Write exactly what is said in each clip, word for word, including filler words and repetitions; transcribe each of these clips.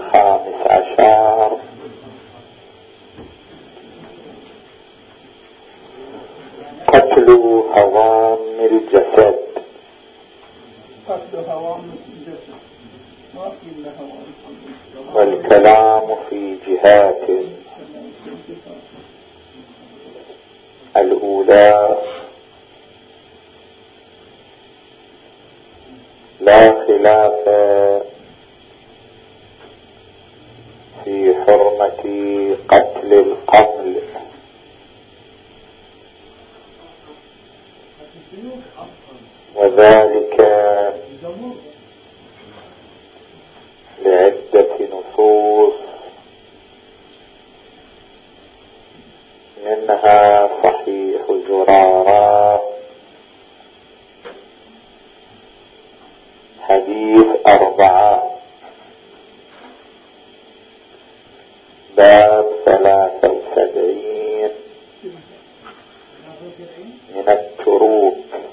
الخامس عشر قتل هوام الجسد. قتل هوام الجسد ما في إلا هوام والكلام في جهاته. الأولى لا خلاف في حرمة قتل القمل، وذلك لعدة نصوص، منها صحيح زرارة حديث أربعة باب ثلاثة وسبعين من التروك.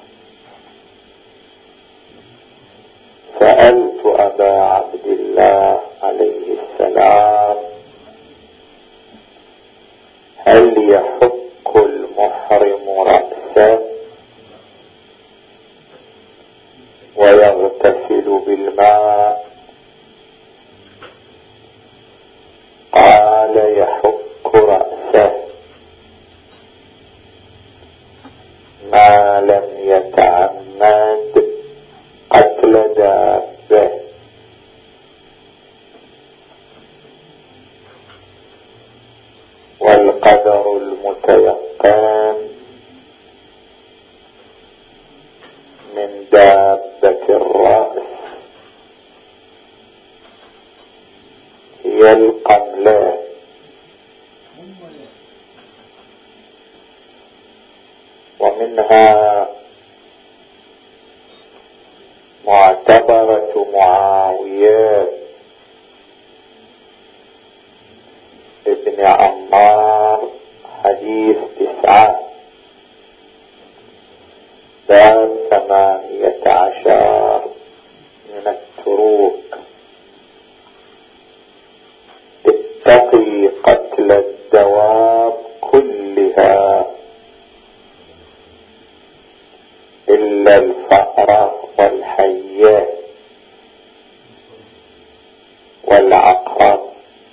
سألت أبا عبد الله عليه السلام هل يحك المحرم رأسه ويغتسل بالماء؟ قال يحك رأسه ما لم يتعمد قتل دابه. والقدر المتيقن من دابة الرأس هي القملة، ومنها معتبرة معاوية ابن عمار حديث تسعة باب ثمانية عشر من التروك. اتقي قتل الدواب كلها إلا الفأر والحية والعقرب،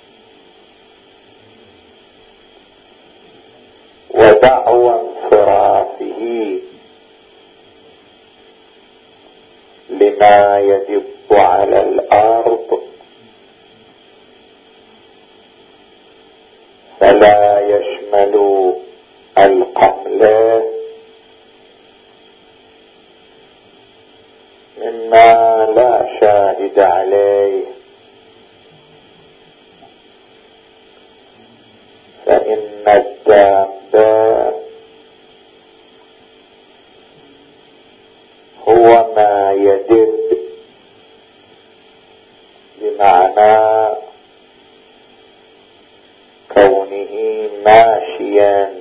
ودعوى انصرافه لما يدب على الأرض فلا يشمل القملة مما لا شاهد عليه، فإن الدابة هو ما يدب بمعنى كونه ماشيا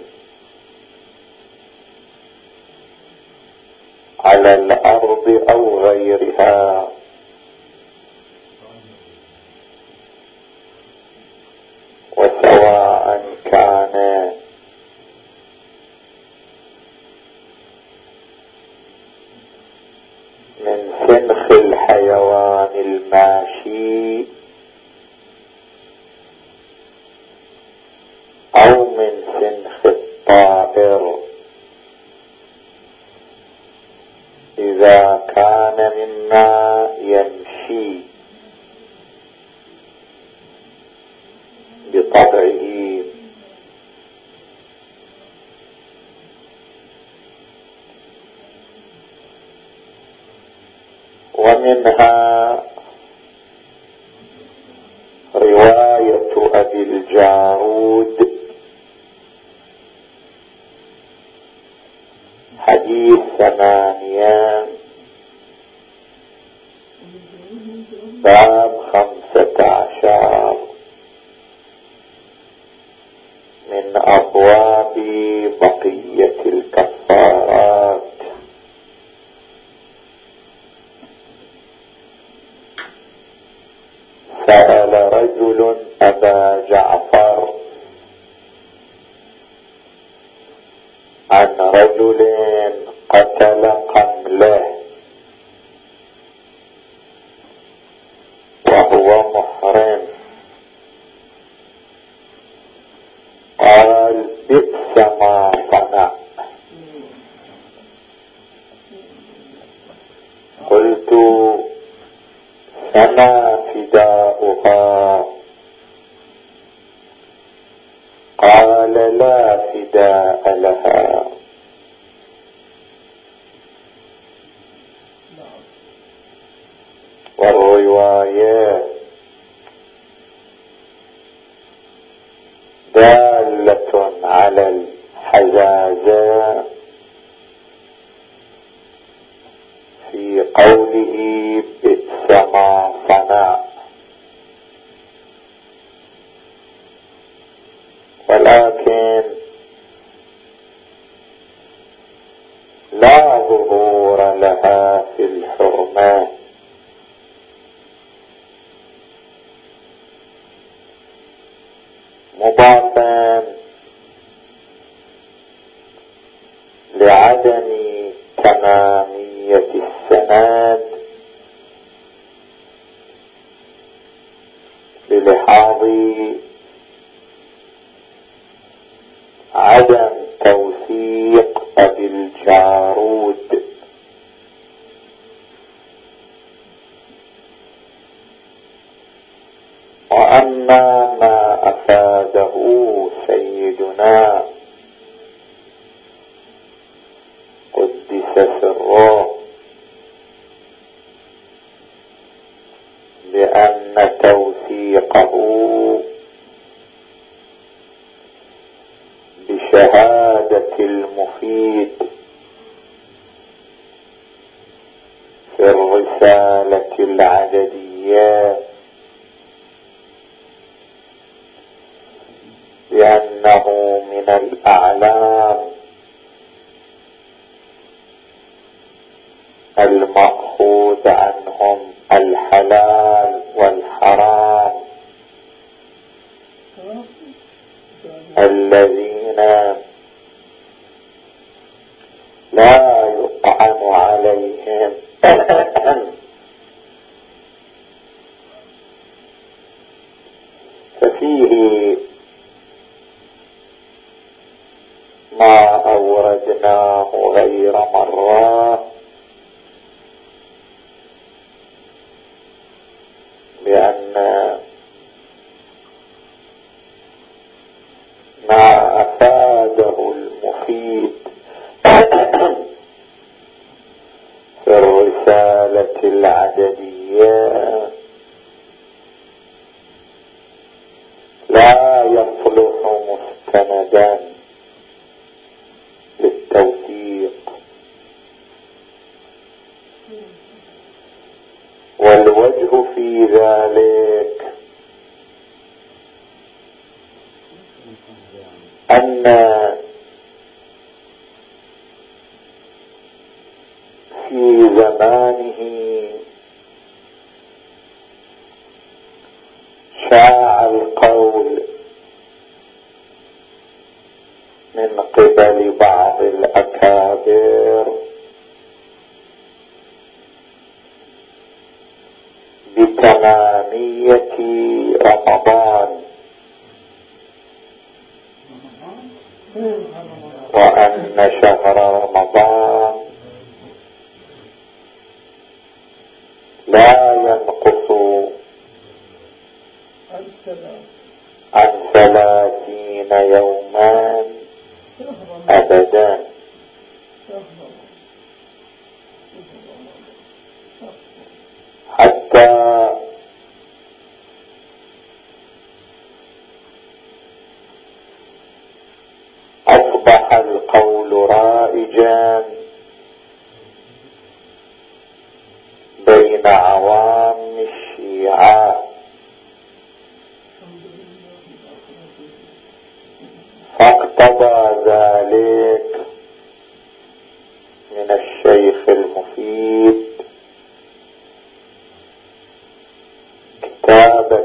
على الأرض أو غيرها، وسواء كان من سنخ الحيوان الماشي أو من سنخ الطائر، إذا كان مما يمشي بطبعه. ومنها رواية أبي الجارود حديث ثمانية باب خمسة عشر من أبواب بقية الكفارات. سأل رجل أبا جعفر عن رجل قتل قمله وهو محرم، قال بئس ما صنع. قلت فما فداؤها؟ قال لا فداء لها. والرواية دالة على الحزازة في قوله بئس ما صنع، ولكن لا ظهور لها في الحرمة، مضافا لعدم تمامية السند بلحاظ عدم توثيق أبي الجارود. وأما ما أفاده سيدنا قدس سره بأن توثيقه بشهادة المفيد في الرسالة العددية بأنه من الأعلام المأخوذ عنهم الحلال والحرام الذين لا يطعن عليهم ففيه ما أوردناه غير مرة بأن ما أفاده المفيد في الرسالة العددية لا يصلح مستندا للتوثيق، والوجه في ذلك أن في زمانه شاع القول من قبل بعض الأكابر بتمامية رمضان، وأن شهر رمضان لا ينقص عن ثلاثين يوما أبدا، حتى أصبح القول رائجا بين عوام الشيعة، فاقتضى ذلك من الشيخ المفيد كتابة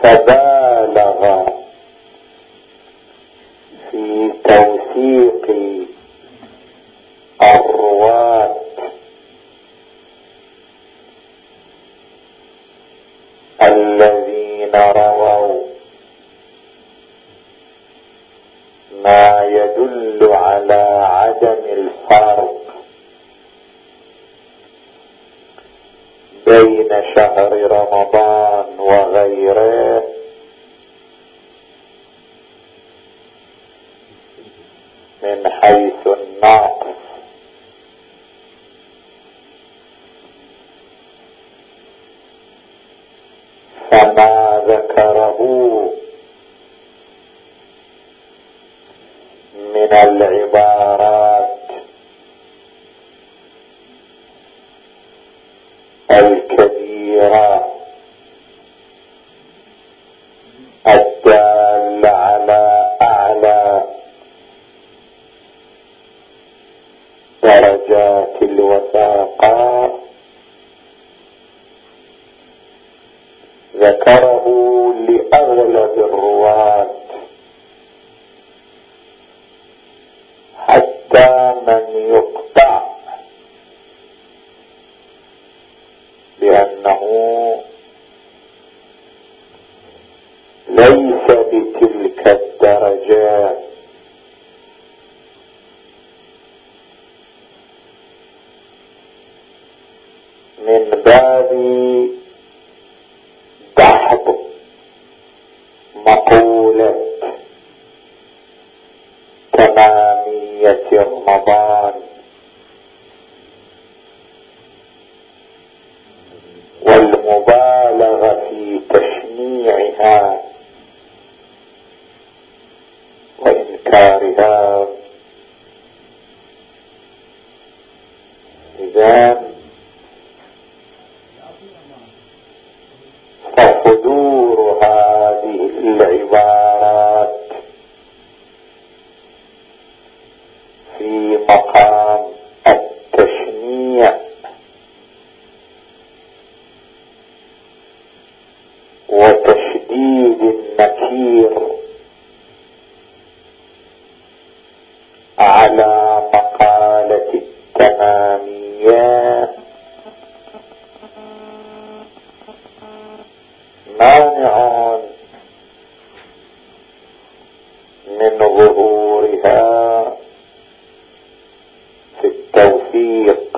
فبالغ في توثيق الرواة الذين رووا ما يدل على عدم الفرق بين شهر رمضان وغيره من حيث النقص، فما ذكره من العبارات الكبيرة الدالة على أعلى درجات الوثاقة ذكره لأغلب الرواة، حتى من يقطع بأنه ليس بتلك الدرجات من باب دحض مقولة تمامية رمضان والمبالغة في تشنيعها وإنكارها. إذن فصدور هذه العبارات في مقام التشنيع وتشديد النكير على مقالة التمامية مانع من ظهورها في التوثيق.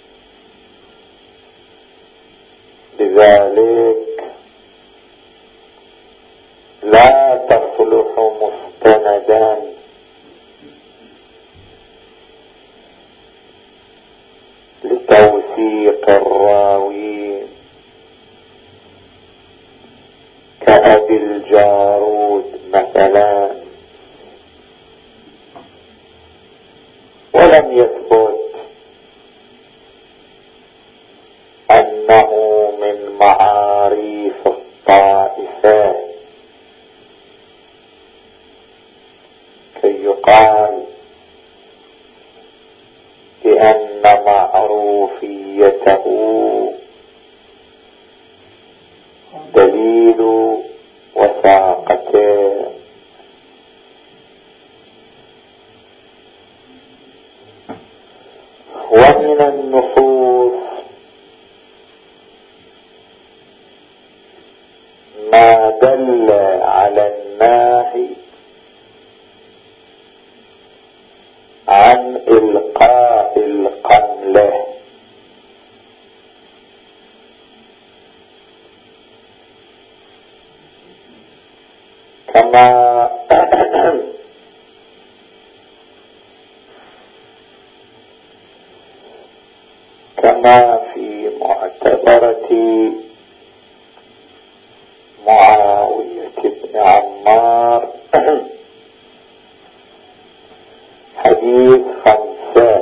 لذلك لا تصلح مستندا لتوثيق الراوي كأبي الجارود مثلا، ولم يثبت أنه من معاريف الطائفة كي يقال بأن معروفيته دليل وثاقته. ومن النصوص ما دل على الناهي عن إلقاء القملة كما كما في معتبرة معاوية بن عمار حديث خمسة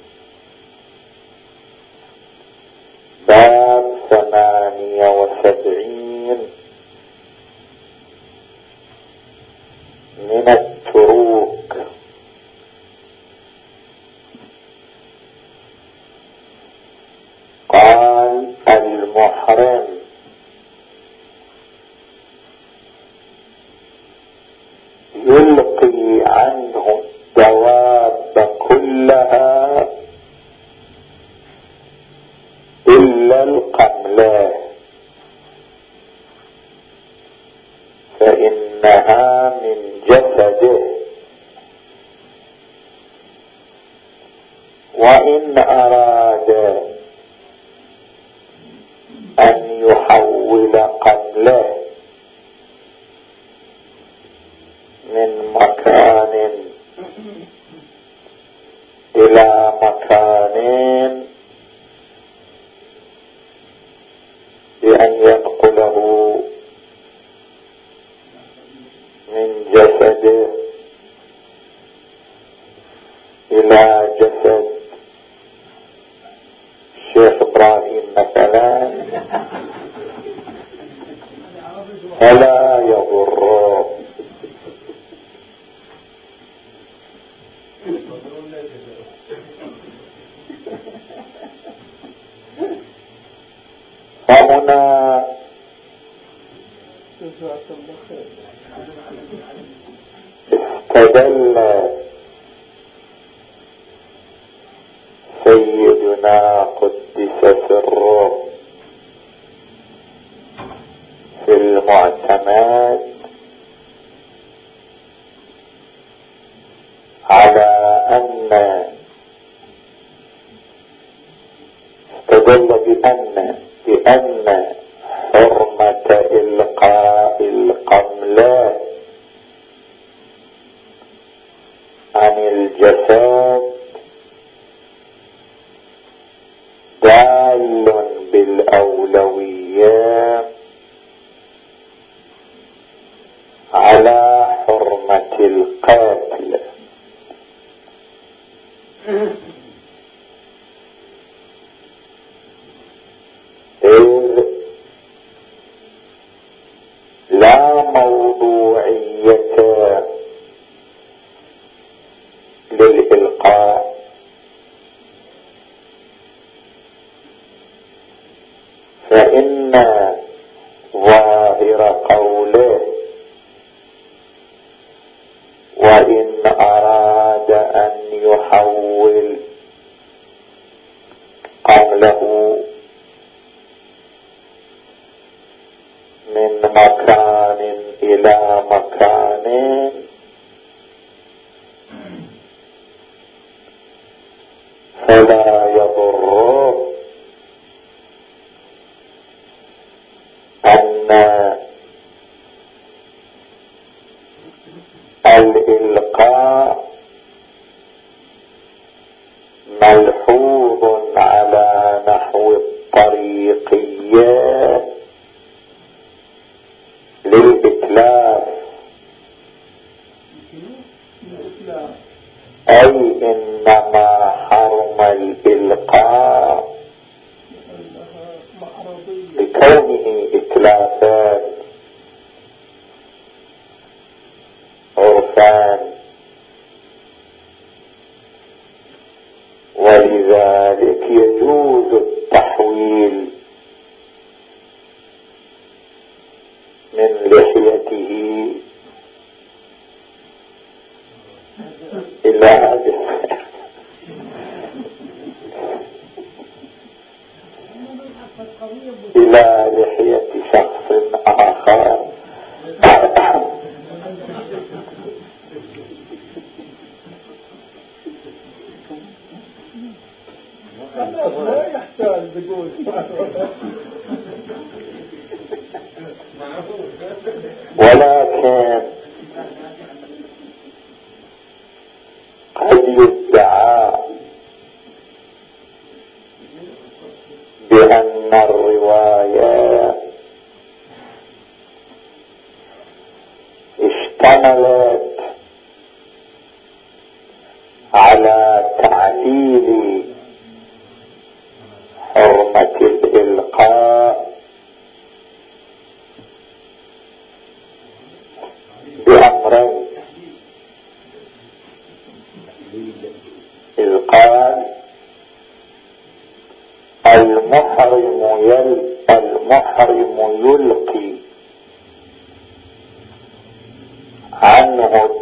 باب ثمانية وسبعين من التروك. قال المحرم يلقي عنه الدواب كلها إلا القملة، فإنها من جسده، وإن أراد أن يحول قمله من مكان إلى مكان بأن ينقله من جسده إلى جسد الشيخ إبراهيم مثلا، فلا يضره. فهنا استدل سيدنا قدس سره في المعتمد على أن استدل بأن بأن حرمة إلقاء القملة عن الجسد دال بالأولوية على حرمة القتل، إذ لا موضوعية للإلقاء، فإن ظاهر قوله وإن أراد أن يحول قمله من مكان إلى مكان فلا يضره أن الإلقاء ملحوظ على نحو الطريقية للإتلاف، أي إنما حرم الإلقاء بكونه إتلافا عرفان، ولذلك يجوز التحويل من لحيته إلى هذه إلى لحية شخص آخر. لا يحتاج تقول ولكن قد يدعى بأن الرواية اشتملت على تعليل حرمة الإلقاء بأمرين، إذ قال المحرم يل المحرم يلقي عنه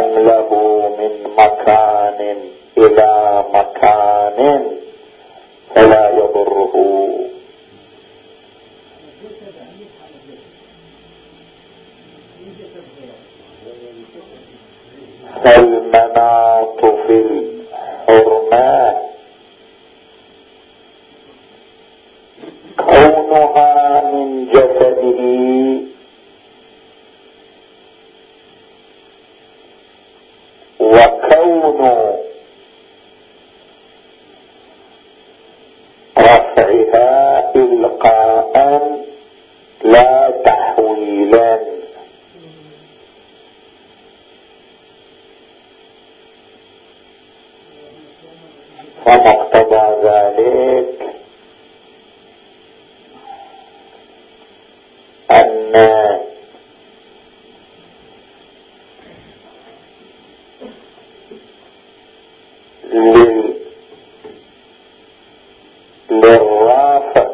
حمله من مكان إلى مكان فلا يضره. فالمناط في الحرمة كونها من جسده وكون رفعها إلقاء لا تحويلا. فمقتضى ذلك أن لل... للرافع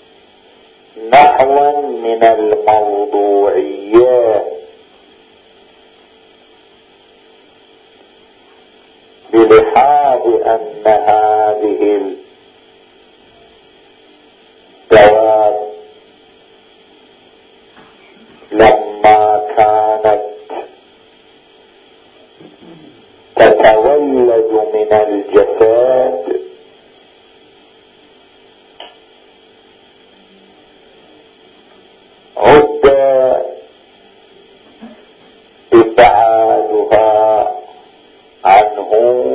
نحوا من الموضوعية بلحاظ أن هذه الدواب لما كانت تتولد من الجسد عد ابعادها عنه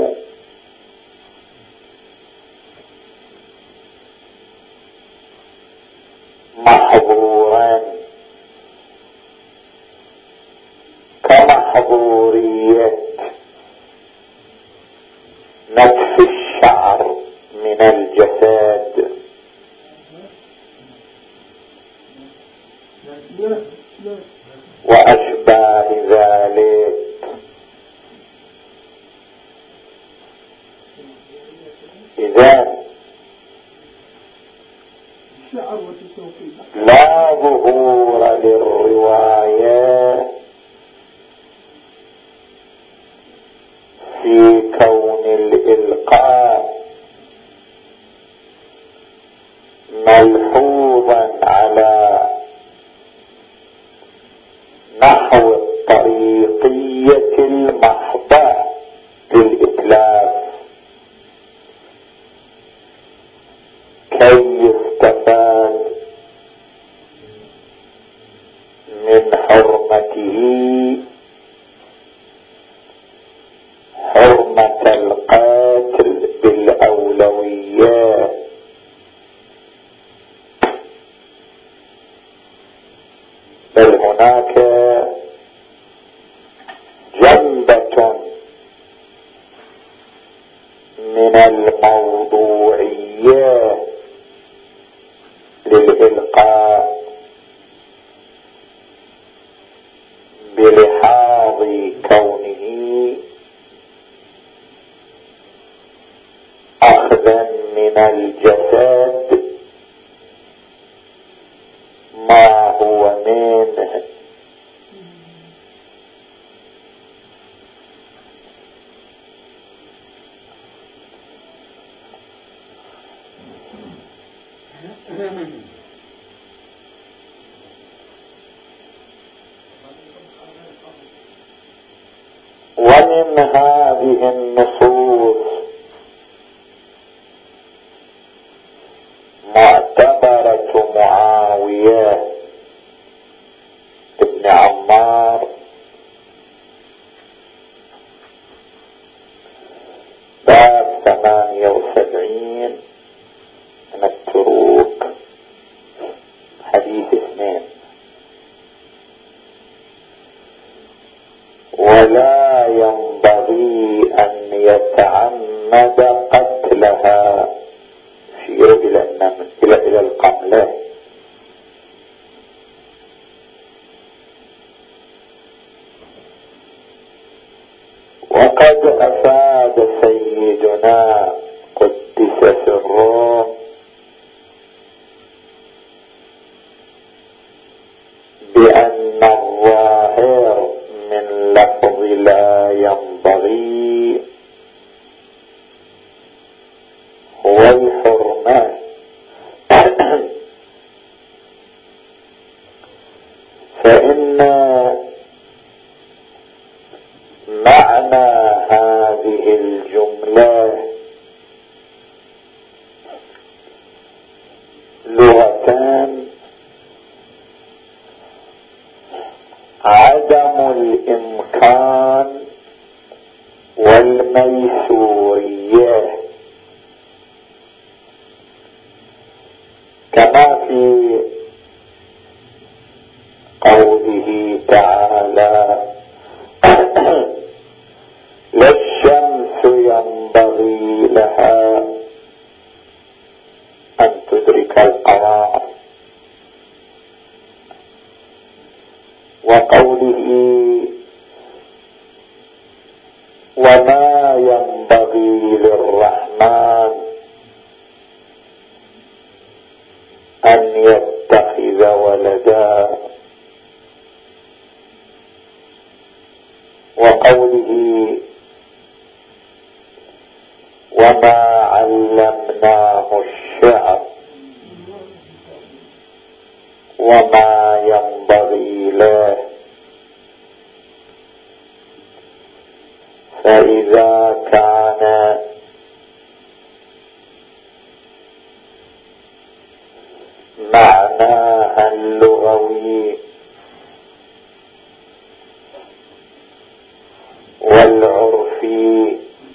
محظورا كمحظورية نتف الشعر من الجسد وأشباه ذلك. إذن لا ظهور للرواية في كون الإلقاء ملحوظا على نحو الطريقية المحضة للإتلاف كي يستفاد من حرمته حرمة القاتل بالأولوية. بل هناك جنبة من الموضوعية للإلقاء بلحاظ كونه أخذا من الجسد ما هو منه. ومن هذه النصوص معتبرة معاوية ابن عمار باب ثمانية وسبعين من التروك حديث اثنين. ولا ينبغي أن يتعمد قتلها، يشير إلى النمل إلى إلى القملة. وقد أفاد سيدنا قدس سره بأن الظاهر من لفظ لا ينبغي هو الحرمان. فإن معنى هذه الجملة لغتان: عدم الإمكان والميسورية، كما في قوله تعالى: لا الشمس ينبغي لها أن تدرك القمر، وقوله: وما ينبغي للرحمن أن يتخذ ولدا، وقوله: وما علمناه الشعر وما ينبغي له. فإذا كان معناها اللغوي والعرفي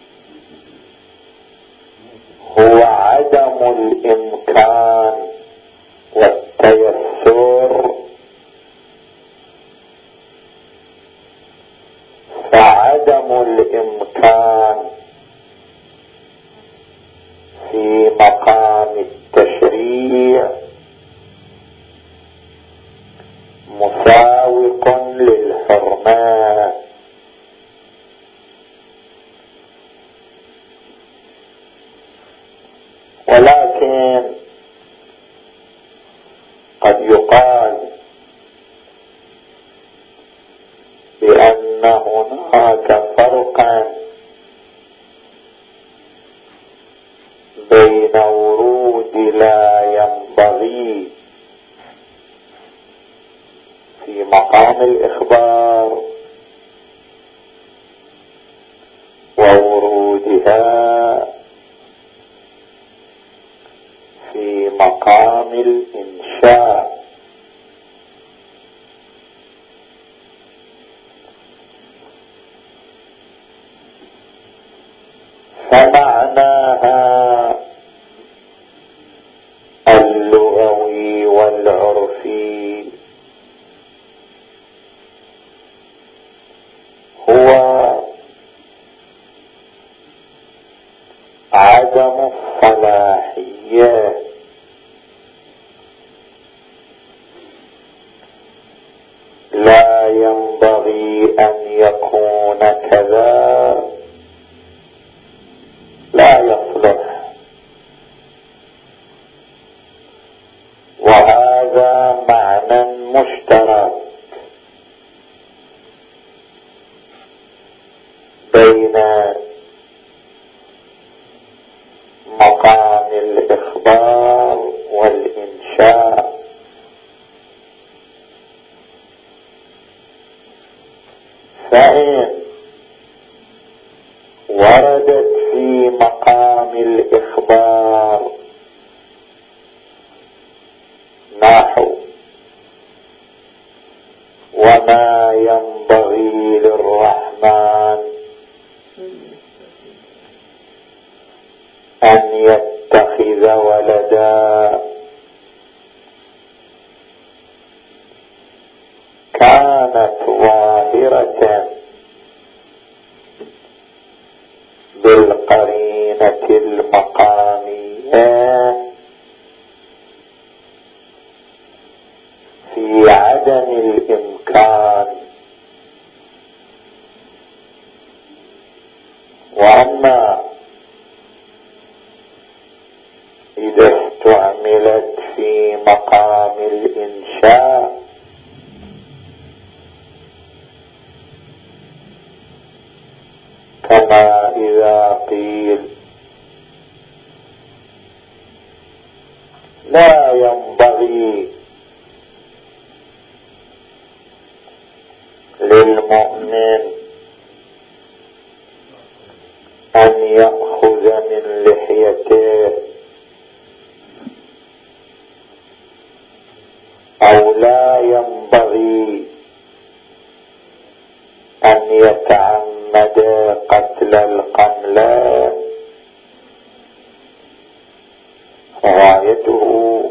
هو عدم الإمكان والتيسر، فعدم الإمكان في مقام التشريع مساوق للحرمان. ولكن قد يقال بأن هناك فرقا بين ورود لا ينبغي في مقام الإخبار وورودها في مقام الإنشاء. فمعناها اللغوي والعرفي هو عدم الصلاحية، لا ينبغي أن يكون كذا، لا يصلح. وهذا معنى مشترك بين مقام الإخبار والإنشاء. فإن وردت في مقام الإخبار نحو وما ينبغي للرحمن أن يتخذ ولدا، كانت ظاهرة بالقرينة المقامية في عدم الإمكان. وأما إذا استعملت في مقام الإنشاء كما إذا قيل لا ينبغي للمؤمن أن يأخذ من لحيته أو لا ينبغي أن يتعمد قتل القملة، غايته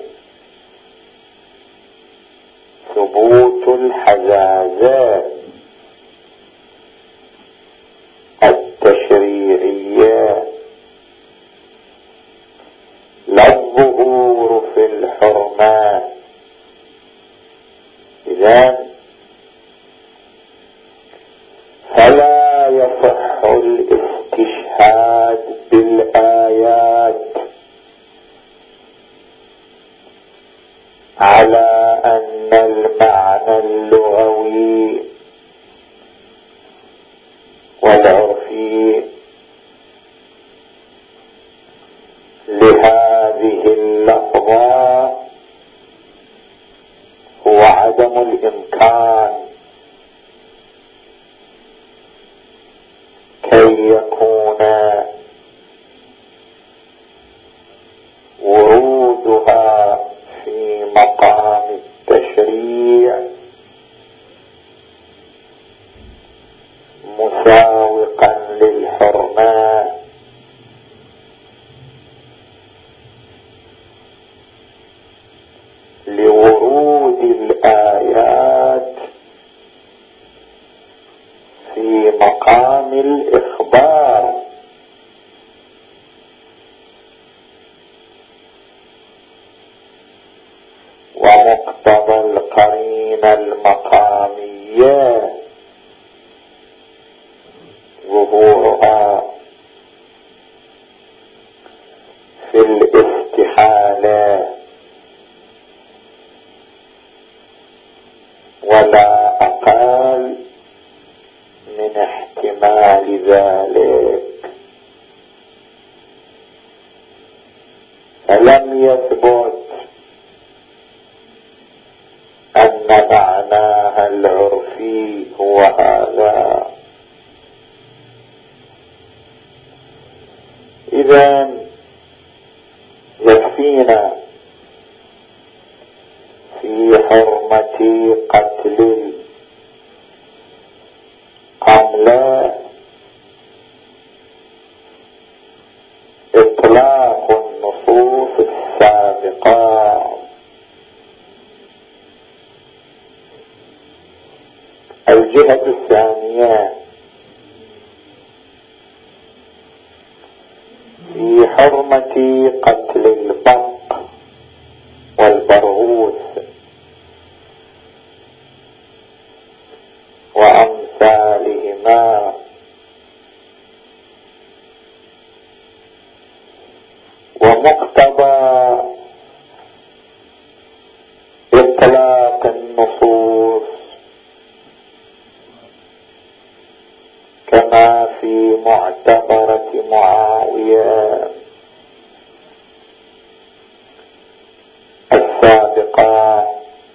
ثبوت الحزازات التشريعية لا الظهور في الحرمة. إذن فلا يصح الاستشهاد بالآيات على أن المعنى اللغوي والعرفي لهذه اللفظة هو عدم الإمكان كي يكون ورودها في مقام التشريع مساوقا للحرمة، لورود الآيات في مقام الإخبار. ومقتضى القرينة المقامية ظهورها في الاستحالة، ولا أقل من احتمال ذلك. فلم يثبت أن معناها العرفي هو هذا. إذن يكفينا في حرمة قتل القملة إطلاق النصوص السابقة. الجهة الثانية في حرمة قتل البق والبرغوث وأمثالهما، ومقتضى إطلاق النصوص كما في معتبرة معاوية السابقة: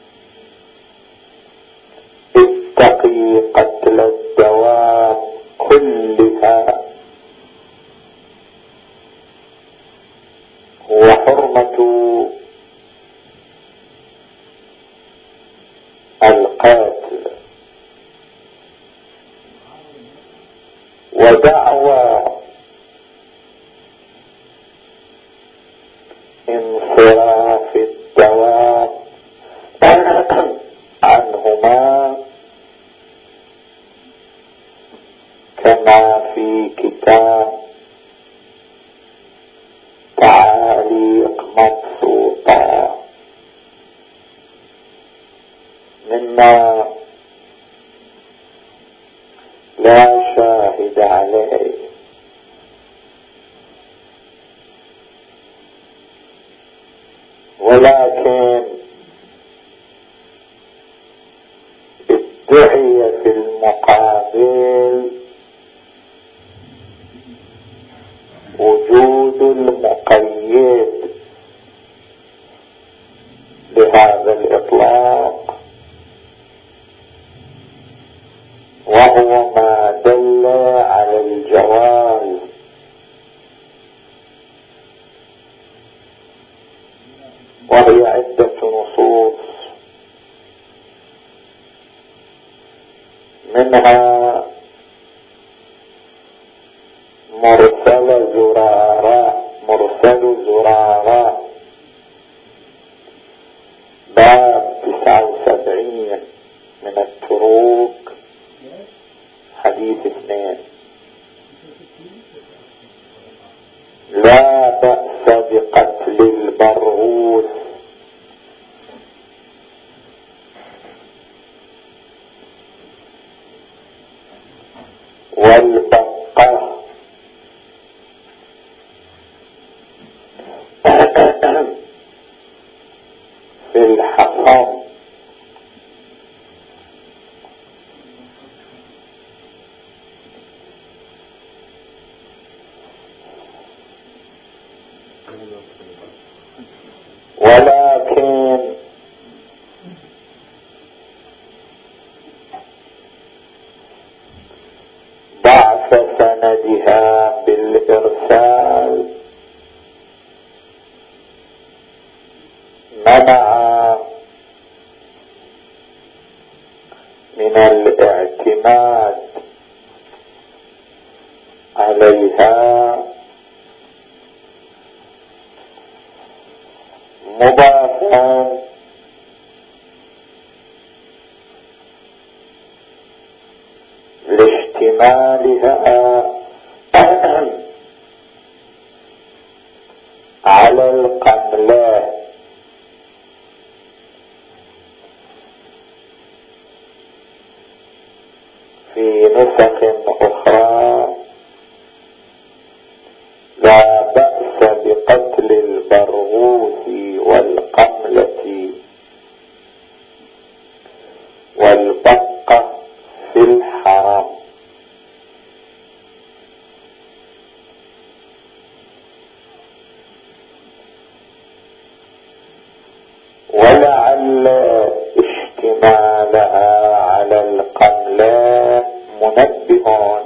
اتقي قتل الدواب كلها، وحرمة القتل، ودعوى انصراف الدواب عنهما كما في كتاب تعاليق مبسوطة مما لا شاهد عليه. ولكن ادعي في المقابل المقيد لهذا الإطلاق وهو ما دل على الجواز، وهي عدة نصوص، منها مرسل زرارة مرسل زرارة باب تسعة وسبعين من التروك حديث اثنين: لا بأس بقتل البرغوث والبقة في الحرام، ولكن ضعف سندها بالإرسال منع من الاعتماد عليها، مضافا لاشتمالها على القملة في نسخ أخرى: لا بأس بقتل البرغوث والقملة والبقة في الحرام. ولعل اشتمالها على القملة منبه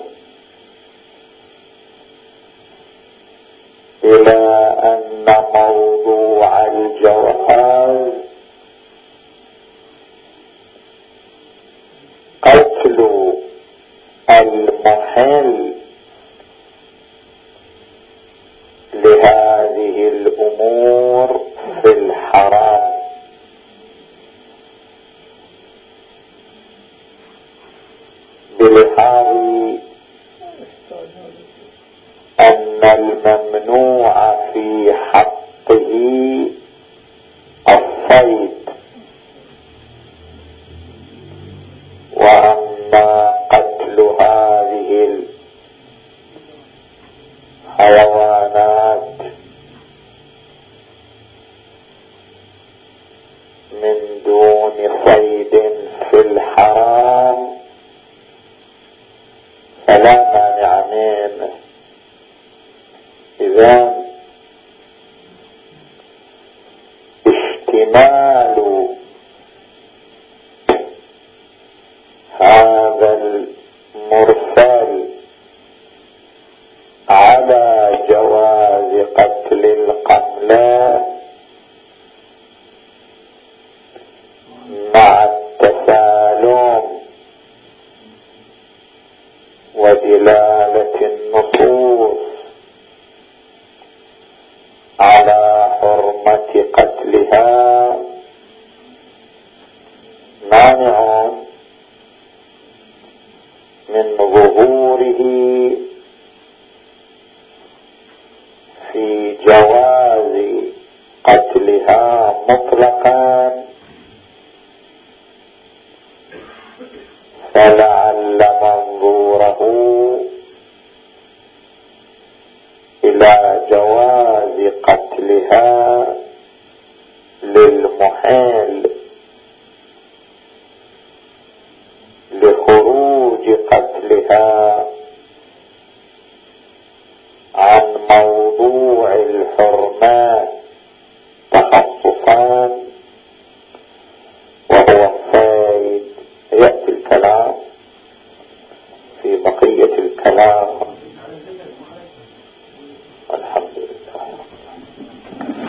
إلى أن موضوع الجواز قتل المحل لهذه الأمور في الحرام، بلحاظ أن الممنوع في حقه الصيد، وأما قتل هذه الحيوانات من دون صيد في الحرام فلا مانع منه. إذن اشتمال هذا المرسل على جواز قتل القملة مع التسالم ودلالة النصوص على حرمة قتلها مانع من ظهوره في جواز قتلها مطلقا، فلعل منظوره إلى جواز قتلها